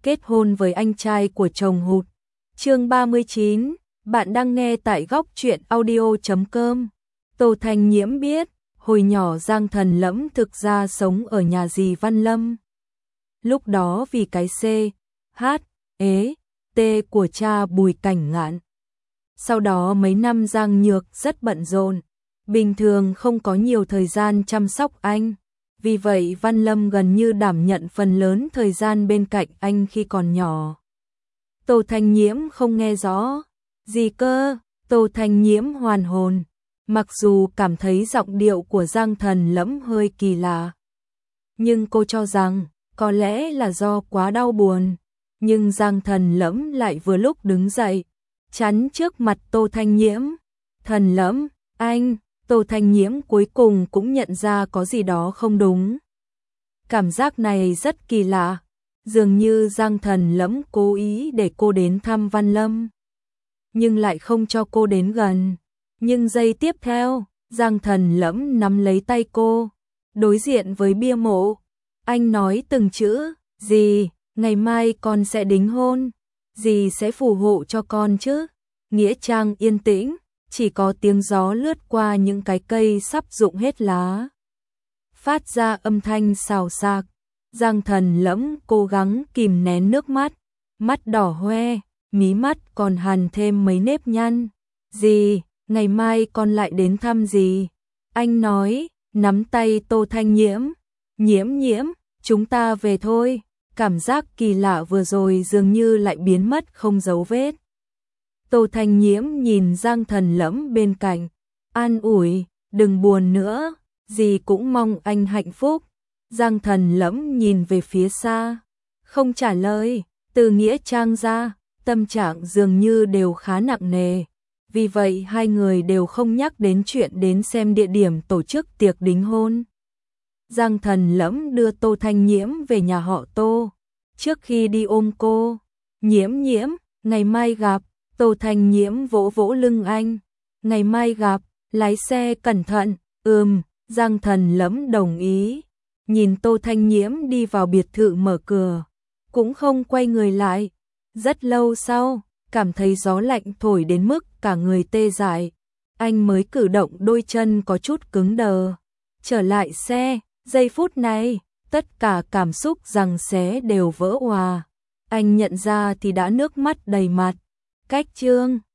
kết hôn với anh trai của chồng hụt. Chương 39, bạn đang nghe tại góc truyện audio.com. Tô Thanh Nhiễm biết, hồi nhỏ Giang Thần Lẫm thực ra sống ở nhà dì Văn Lâm. Lúc đó vì cái C, H, ế, T của cha Bùi Cảnh Ngạn. Sau đó mấy năm Giang Nhược rất bận rộn, bình thường không có nhiều thời gian chăm sóc anh. Vì vậy Văn Lâm gần như đảm nhận phần lớn thời gian bên cạnh anh khi còn nhỏ. Tô Thanh Nhiễm không nghe rõ. Gì cơ? Tô Thanh Nhiễm hoàn hồn. Mặc dù cảm thấy giọng điệu của Giang Thần Lẫm hơi kỳ lạ, nhưng cô cho rằng có lẽ là do quá đau buồn. Nhưng Giang Thần Lẫm lại vừa lúc đứng dậy, chắn trước mặt Tô Thanh Nhiễm. Thần Lẫm, anh. Tô Thanh Nhiễm cuối cùng cũng nhận ra có gì đó không đúng. Cảm giác này rất kỳ lạ, dường như Giang Thần Lẫm cố ý để cô đến thăm Văn Lâm, nhưng lại không cho cô đến gần. Nhưng giây tiếp theo, Giang Thần Lẫm nắm lấy tay cô, đối diện với bia mộ. Anh nói từng chữ, "Dì, ngày mai con sẽ đính hôn, dì sẽ phù hộ cho con chứ." Nghĩa trang yên tĩnh, chỉ có tiếng gió lướt qua những cái cây sắp rụng hết lá, phát ra âm thanh xào xạc. Giang Thần Lẫm cố gắng kìm nén nước mắt, mắt đỏ hoe, mí mắt còn hằn thêm mấy nếp nhăn. "Dì, ngày mai con lại đến thăm dì." Anh nói, nắm tay Tô Thanh Nhiễm. "Nhiễm Nhiễm, chúng ta về thôi." Cảm giác kỳ lạ vừa rồi dường như lại biến mất không dấu vết. Tô Thanh Nhiễm nhìn Giang Thần Lẫm bên cạnh, an ủi, "Đừng buồn nữa, dì cũng mong anh hạnh phúc." Giang Thần Lẫm nhìn về phía xa, không trả lời. Từ nghĩa trang ra, tâm trạng dường như đều khá nặng nề. Vì vậy hai người đều không nhắc đến chuyện đến xem địa điểm tổ chức tiệc đính hôn. Giang Thần Lẫm đưa Tô Thanh Nhiễm về nhà họ Tô. Trước khi đi ôm cô, "Nhiễm Nhiễm, ngày mai gặp." Tô Thanh Nhiễm vỗ vỗ lưng anh. "Ngày mai gặp, lái xe cẩn thận." Giang Thần Lẫm đồng ý. Nhìn Tô Thanh Nhiễm đi vào biệt thự mở cửa, cũng không quay người lại. Rất lâu sau, cảm thấy gió lạnh thổi đến mức cả người tê dại, anh mới cử động đôi chân có chút cứng đờ. Trở lại xe, giây phút này, tất cả cảm xúc giằng xé đều vỡ òa. Anh nhận ra thì đã nước mắt đầy mặt. Cách chương